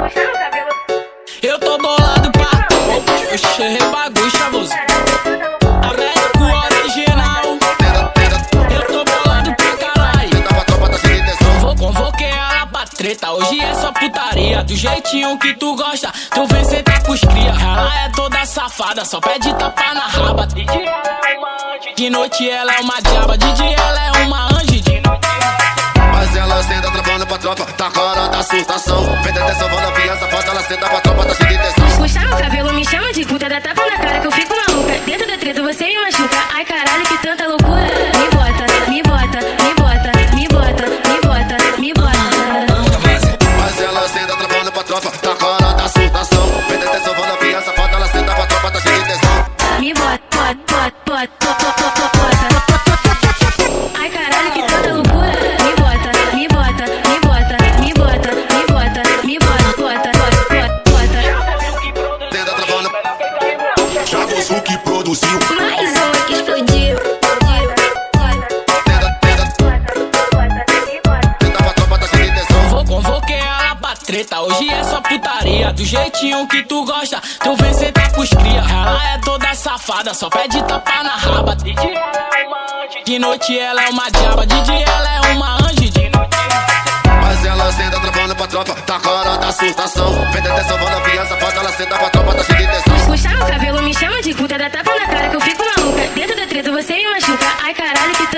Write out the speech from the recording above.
Eu tô bolado pra tu, oxê, bagulho chavoso. Américo original. Eu tô bolado pra caralho. Convoquei ela pra treta, hoje é só putaria. Do jeitinho que tu gosta, tu vem sentar pros cria. Ela é toda safada, só pede tapa na raba. De dia ela é uma anjo, de noite ela é uma diaba. De dia ela é uma anjo, de noite mas ela senta travando pra tropa, tá com a hora da assustação. Vem até salvando a via, safada, ela senta pra tropa, tá cheia de tensão. Puxa no cabelo, me chama de puta, dá tapa na cara que eu fico maluca. Dentro da treta você me machuca, ai caralho que tanta loucura. Me bota, me bota, me bota, me bota, me bota, me bota. Mas ela senta travando pra tropa, tá com a hora da assustação. Vem até salvando a via, safada, ela senta pra tropa, tá cheia de tensão. Me bota, bota, bota, bota, bota, bota. Ai caralho que tanta loucura. Me bota, me bota, me bota, me bota, me bota, me bota, bota, bota, bota. Senta travando, Chavos Hulk produziu. Mais uma que explodiu. Senta pra tropa, tá cheia de tensão. Convoquei ela pra treta, hoje é só putaria. Do jeitinho que tu gosta, tu vem sentar pros cria. Ela é toda safada, só pede tapa na raba. De dia ela é uma anjo, de noite ela é uma diaba. De dia ela é uma anjo, de noite mas ela senta travando pra tropa, tá com a hora da assustação. Vem até salvando a via, safada, ela senta pra tropa, tá cheia de tensão. Puxa no cabelo, me chama de puta, dá tapa na cara que eu fico maluca. Dentro da treta você me machuca, ai caralho que